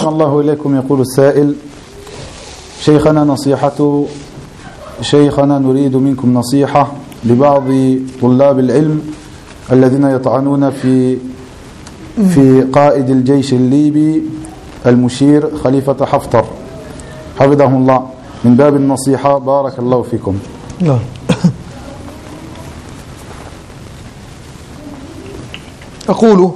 أحسن الله إليكم. يقول السائل: شيخنا نريد منكم نصيحة لبعض طلاب العلم الذين يطعنون في قائد الجيش الليبي المشير خليفة حفتر حفظه الله، من باب النصيحة، بارك الله فيكم. لا. أقول: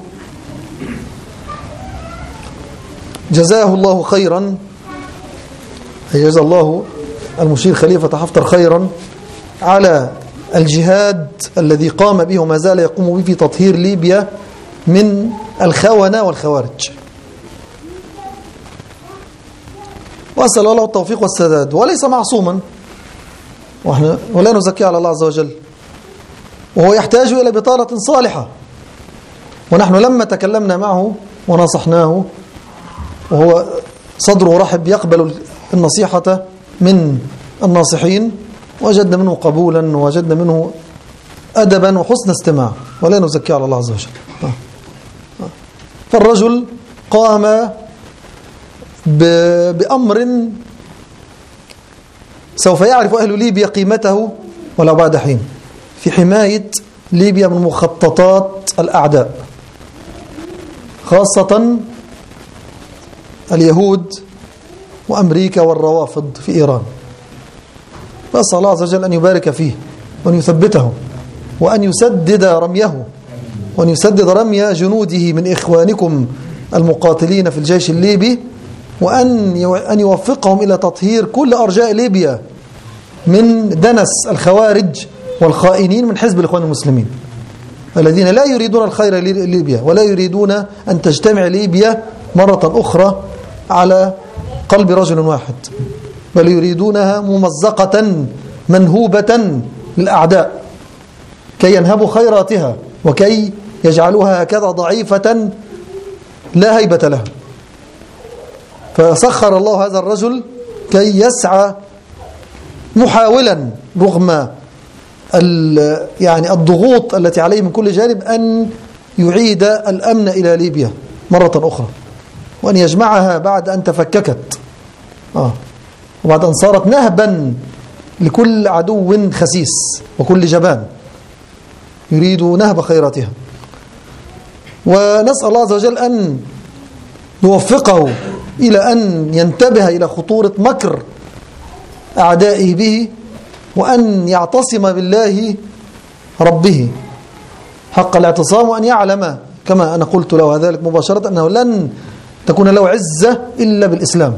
جزاه الله خيرا، جزا الله المشير خليفة حفتر خيرا على الجهاد الذي قام به وما زال يقوم به في تطهير ليبيا من الخونة والخوارج، وأسأل الله التوفيق والسداد. وليس معصوما، ولا نزكي على الله عز وجل، وهو يحتاج إلى بطانة صالحة. ونحن لما تكلمنا معه ونصحناه وهو صدره رحب يقبل النصيحة من الناصحين، وجدنا منه قبولا ووجدنا منه أدبا وحسن استماع، ولا نزكي على الله عز وجل. فالرجل قام بأمر سوف يعرف أهل ليبيا قيمته ولو بعد حين، في حماية ليبيا من مخططات الأعداء، خاصة اليهود وأمريكا والروافض في إيران. فأسأل الله عز وجل أن يبارك فيه وأن يثبته وأن يسدد رميه وأن يسدد رمي جنوده من إخوانكم المقاتلين في الجيش الليبي، وأن يوفقهم إلى تطهير كل أرجاء ليبيا من دنس الخوارج والخائنين من حزب الإخوان المسلمين الذين لا يريدون الخير لليبيا ولا يريدون أن تجتمع ليبيا مرة أخرى على قلب رجل واحد، بل يريدونها ممزقة منهوبة للأعداء كي ينهبوا خيراتها وكي يجعلوها هكذا ضعيفة لا هيبة لها. فسخر الله هذا الرجل كي يسعى محاولا رغم الضغوط التي عليه من كل جانب أن يعيد الأمن إلى ليبيا مرة أخرى، وأن يجمعها بعد أن تفككت وبعد أن صارت نهبا لكل عدو خسيس وكل جبان يريد نهب خيراتها. ونسأل الله عز وجل أن يوفقه إلى أن ينتبه إلى خطورة مكر أعدائه به، وأن يعتصم بالله ربه حق الاعتصام، وأن يعلم كما أنا قلت له ذلك مباشرة أنه لن تكون له عزة إلا بالإسلام،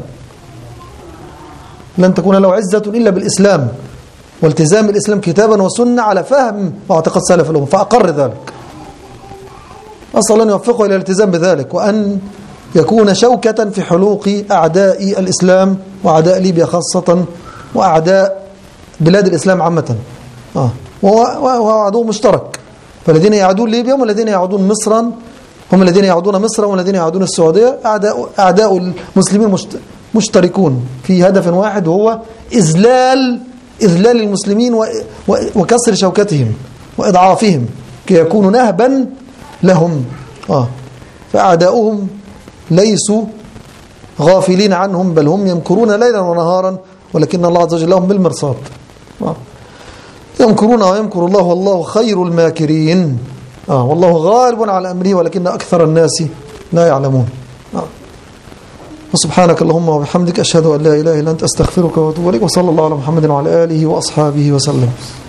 لن تكون له عزة إلا بالإسلام والتزام الإسلام كتابا وسنة على فهم واعتقاد سلف الأمة، فأقر ذلك. أسأل الله أن يوفقه إلى الالتزام بذلك، وأن يكون شوكة في حلوق أعداء الإسلام وأعداء ليبيا خاصة وأعداء بلاد الإسلام عامة. وهو عدو مشترك، فالذين يعودون ليبيا والذين يعودون مصرا هم الذين يعودون مصر والذين يعودون السعودية أعداء المسلمين مشتركون في هدف واحد، وهو إذلال المسلمين وكسر شوكتهم وإضعافهم كي يكونوا نهبا لهم. فأعداؤهم ليسوا غافلين عنهم، بل هم يمكرون ليلا ونهارا، ولكن الله عز وجل لهم بالمرصاد. يمكرون ويمكر الله والله خير الماكرين. والله غالب على أمره ولكن أكثر الناس لا يعلمون. وسبحانك اللهم وبحمدك أشهد أن لا إله إلا أنت أستغفرك وأتوب إليك، وصلى الله على محمد وعلى آله وأصحابه وسلم.